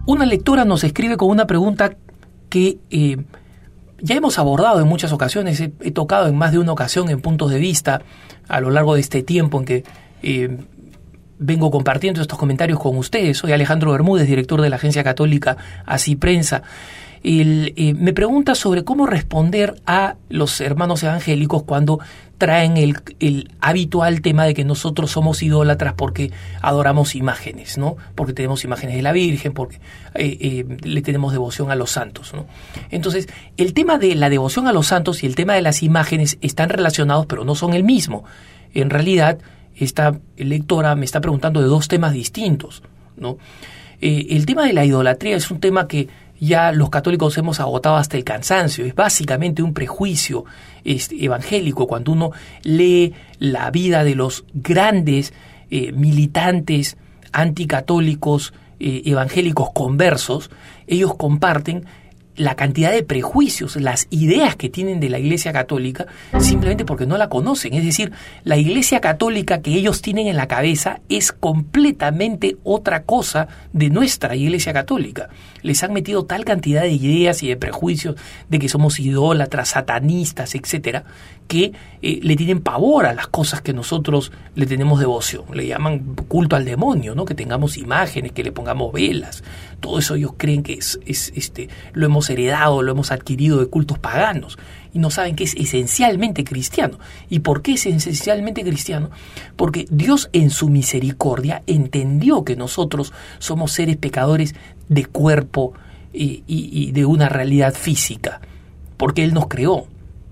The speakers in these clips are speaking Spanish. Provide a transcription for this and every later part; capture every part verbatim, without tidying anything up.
Una lectora nos escribe con una pregunta que eh, ya hemos abordado en muchas ocasiones, he, he tocado en más de una ocasión en puntos de vista a lo largo de este tiempo en que eh, vengo compartiendo estos comentarios con ustedes. Soy Alejandro Bermúdez, director de la agencia católica Así Prensa. El, eh, me pregunta sobre cómo responder a los hermanos evangélicos cuando traen el, el habitual tema de que nosotros somos idólatras porque adoramos imágenes, ¿no? Porque tenemos imágenes de la Virgen, porque eh, eh, le tenemos devoción a los santos, ¿no? Entonces, el tema de la devoción a los santos y el tema de las imágenes están relacionados, pero no son el mismo. En realidad, esta lectora me está preguntando de dos temas distintos, ¿no? Eh, el tema de la idolatría es un tema que ya los católicos hemos agotado hasta el cansancio. Es básicamente un prejuicio este, evangélico. Cuando uno lee la vida de los grandes eh, militantes anticatólicos eh, evangélicos conversos, ellos comparten la cantidad de prejuicios, las ideas que tienen de la Iglesia Católica simplemente porque no la conocen. Es decir, la Iglesia Católica que ellos tienen en la cabeza es completamente otra cosa de nuestra Iglesia Católica. Les han metido tal cantidad de ideas y de prejuicios de que somos idólatras, satanistas, etcétera, que eh, le tienen pavor a las cosas que nosotros le tenemos devoción. Le llaman culto al demonio, ¿no? Que tengamos imágenes, que le pongamos velas. Todo eso ellos creen que es, es este, lo hemos heredado, lo hemos adquirido de cultos paganos y no saben que es esencialmente cristiano. ¿Y por qué es esencialmente cristiano? Porque Dios en su misericordia entendió que nosotros somos seres pecadores de cuerpo y, y, y de una realidad física, porque Él nos creó.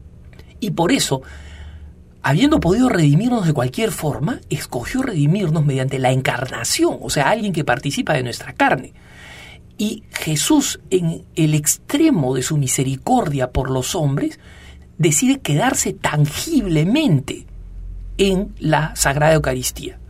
Y por eso, habiendo podido redimirnos de cualquier forma, escogió redimirnos mediante la encarnación, o sea, alguien que participa de nuestra carne. Y Jesús, en el extremo de su misericordia por los hombres, decide quedarse tangiblemente en la Sagrada Eucaristía.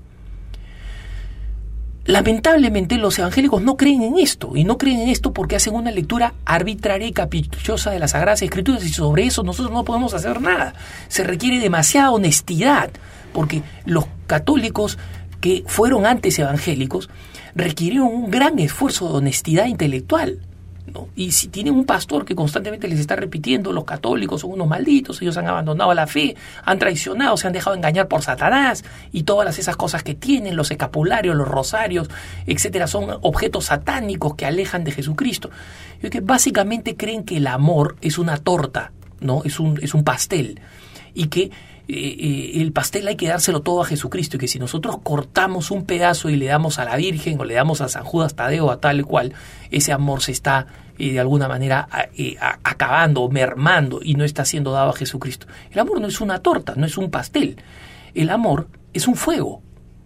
Lamentablemente los evangélicos no creen en esto, y no creen en esto porque hacen una lectura arbitraria y caprichosa de las Sagradas Escrituras, y sobre eso nosotros no podemos hacer nada. Se requiere demasiada honestidad, porque los católicos que fueron antes evangélicos requirieron un gran esfuerzo de honestidad intelectual, ¿no? Y si tienen un pastor que constantemente les está repitiendo los católicos son unos malditos, ellos han abandonado la fe, han traicionado, se han dejado engañar por Satanás, y todas esas cosas que tienen, los escapularios, los rosarios, etcétera, son objetos satánicos que alejan de Jesucristo. Y que básicamente creen que el amor es una torta, ¿no? Es un, es un pastel, y que Eh, el pastel hay que dárselo todo a Jesucristo, y que si nosotros cortamos un pedazo y le damos a la Virgen o le damos a San Judas Tadeo, a tal y cual, ese amor se está eh, de alguna manera eh, a, acabando o mermando y no está siendo dado a Jesucristo. El amor no es una torta, no es un pastel. El amor es un fuego.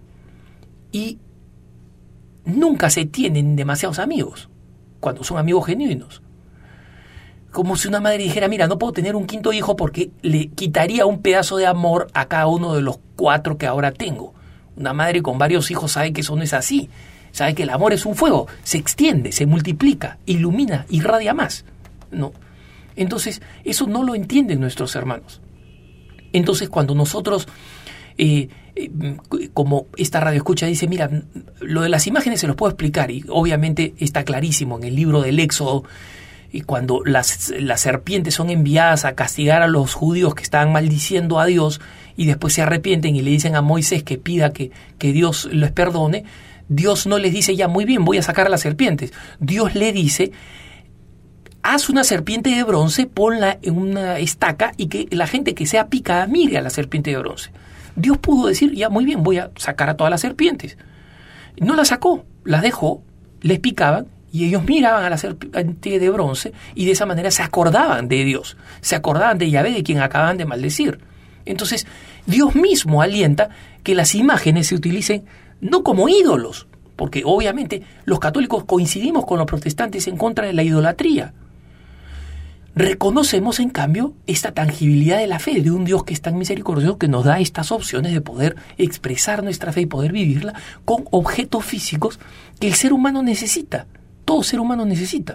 Y nunca se tienen demasiados amigos cuando son amigos genuinos. Como si una madre dijera, mira, no puedo tener un quinto hijo porque le quitaría un pedazo de amor a cada uno de los cuatro que ahora tengo. Una madre con varios hijos sabe que eso no es así. Sabe que el amor es un fuego, se extiende, se multiplica, ilumina, irradia más, ¿no? Entonces, eso no lo entienden nuestros hermanos. Entonces, cuando nosotros, eh, eh, como esta radio escucha, dice, mira, lo de las imágenes se los puedo explicar, y obviamente está clarísimo en el libro del Éxodo. Y cuando las, las serpientes son enviadas a castigar a los judíos que estaban maldiciendo a Dios y después se arrepienten y le dicen a Moisés que pida que, que Dios les perdone, Dios no les dice, ya, muy bien, voy a sacar a las serpientes. Dios le dice, haz una serpiente de bronce, ponla en una estaca y que la gente que sea picada mire a la serpiente de bronce. Dios pudo decir, ya, muy bien, voy a sacar a todas las serpientes. No las sacó, las dejó, les picaban, y ellos miraban a la serpiente de bronce y de esa manera se acordaban de Dios, se acordaban de Yahvé, de quien acaban de maldecir. Entonces, Dios mismo alienta que las imágenes se utilicen no como ídolos, porque obviamente los católicos coincidimos con los protestantes en contra de la idolatría. Reconocemos, en cambio, esta tangibilidad de la fe de un Dios que es tan misericordioso, que nos da estas opciones de poder expresar nuestra fe y poder vivirla con objetos físicos que el ser humano necesita. Todo ser humano necesita.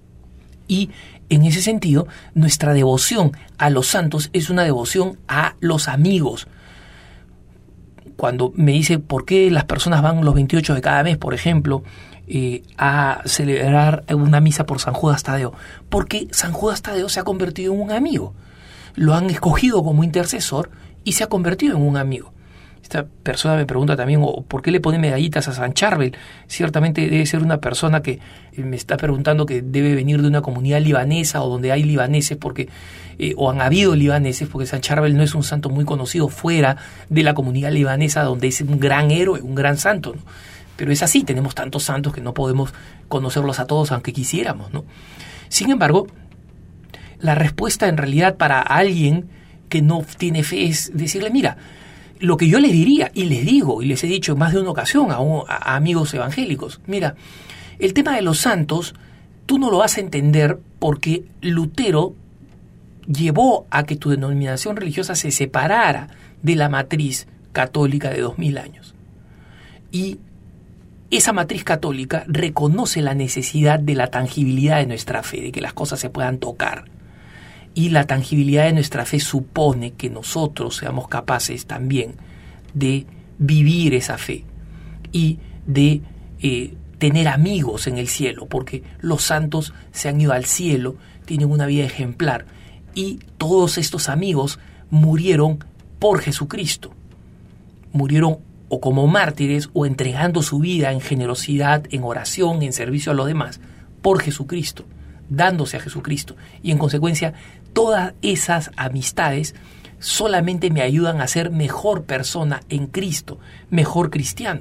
Y en ese sentido, nuestra devoción a los santos es una devoción a los amigos. Cuando me dice por qué las personas van los veintiocho de cada mes, por ejemplo, eh, a celebrar una misa por San Judas Tadeo? Porque San Judas Tadeo se ha convertido en un amigo. Lo han escogido como intercesor y se ha convertido en un amigo. Esta persona me pregunta también, oh, ¿por qué le pone medallitas a San Charbel? Ciertamente debe ser una persona que eh, me está preguntando que debe venir de una comunidad libanesa o donde hay libaneses, porque eh, o han habido libaneses, porque San Charbel no es un santo muy conocido fuera de la comunidad libanesa, donde es un gran héroe, un gran santo, ¿no? Pero es así, tenemos tantos santos que no podemos conocerlos a todos aunque quisiéramos, ¿no? Sin embargo, la respuesta en realidad para alguien que no tiene fe es decirle, mira, lo que yo les diría, y les digo, y les he dicho en más de una ocasión a, un, a amigos evangélicos, mira, el tema de los santos, tú no lo vas a entender porque Lutero llevó a que tu denominación religiosa se separara de la matriz católica de dos mil años. Y esa matriz católica reconoce la necesidad de la tangibilidad de nuestra fe, de que las cosas se puedan tocar. Y la tangibilidad de nuestra fe supone que nosotros seamos capaces también de vivir esa fe y de eh, tener amigos en el cielo, porque los santos se han ido al cielo, tienen una vida ejemplar y todos estos amigos murieron por Jesucristo. Murieron o como mártires o entregando su vida en generosidad, en oración, en servicio a los demás, por Jesucristo, dándose a Jesucristo. Y en consecuencia, todas esas amistades solamente me ayudan a ser mejor persona en Cristo, mejor cristiano.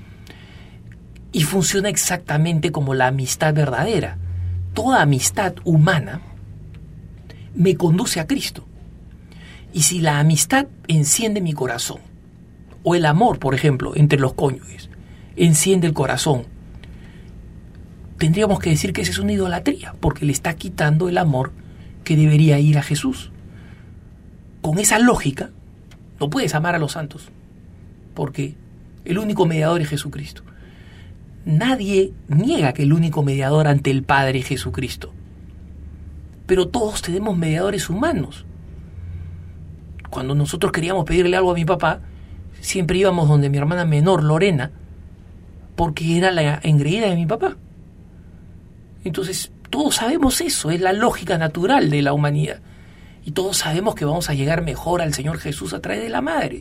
Y funciona exactamente como la amistad verdadera. Toda amistad humana me conduce a Cristo. Y si la amistad enciende mi corazón, o el amor, por ejemplo, entre los cónyuges, enciende el corazón, tendríamos que decir que esa es una idolatría, porque le está quitando el amor que debería ir a Jesús. Con esa lógica, no puedes amar a los santos, porque el único mediador es Jesucristo. Nadie niega que el único mediador ante el Padre es Jesucristo, pero todos tenemos mediadores humanos. Cuando nosotros queríamos pedirle algo a mi papá, siempre íbamos donde mi hermana menor, Lorena, porque era la engreída de mi papá. Entonces, todos sabemos eso, es la lógica natural de la humanidad. Y todos sabemos que vamos a llegar mejor al Señor Jesús a través de la Madre.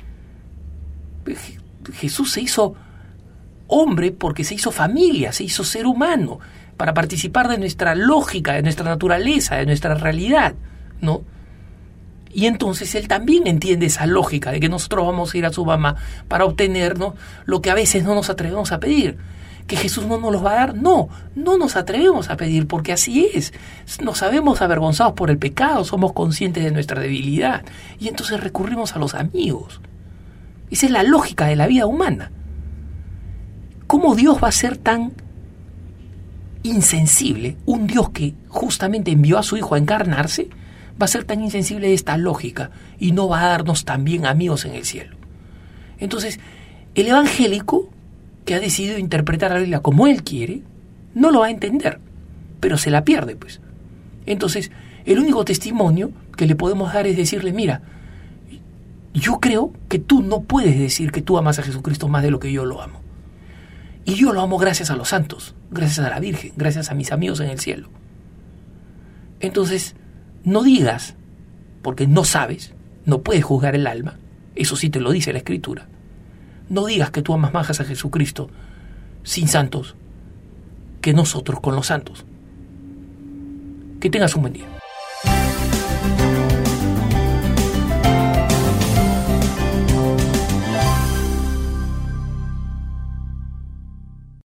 Jesús se hizo hombre porque se hizo familia, se hizo ser humano, para participar de nuestra lógica, de nuestra naturaleza, de nuestra realidad, ¿no? Y entonces Él también entiende esa lógica de que nosotros vamos a ir a su mamá para obtener, ¿no?, lo que a veces no nos atrevemos a pedir. ¿Que Jesús no nos los va a dar? No, no nos atrevemos a pedir porque así es. Nos sabemos avergonzados por el pecado, somos conscientes de nuestra debilidad y entonces recurrimos a los amigos. Esa es la lógica de la vida humana. ¿Cómo Dios va a ser tan insensible? Un Dios que justamente envió a su Hijo a encarnarse va a ser tan insensible de esta lógica y no va a darnos también amigos en el cielo. Entonces, el evangélico que ha decidido interpretar la Biblia como él quiere, no lo va a entender, pero se la pierde, pues. Entonces, el único testimonio que le podemos dar es decirle, mira, yo creo que tú no puedes decir que tú amas a Jesucristo más de lo que yo lo amo. Y yo lo amo gracias a los santos, gracias a la Virgen, gracias a mis amigos en el cielo. Entonces, no digas, porque no sabes, no puedes juzgar el alma, eso sí te lo dice la Escritura. No digas que tú amas más a Jesucristo sin santos que nosotros con los santos. Que tengas un buen día.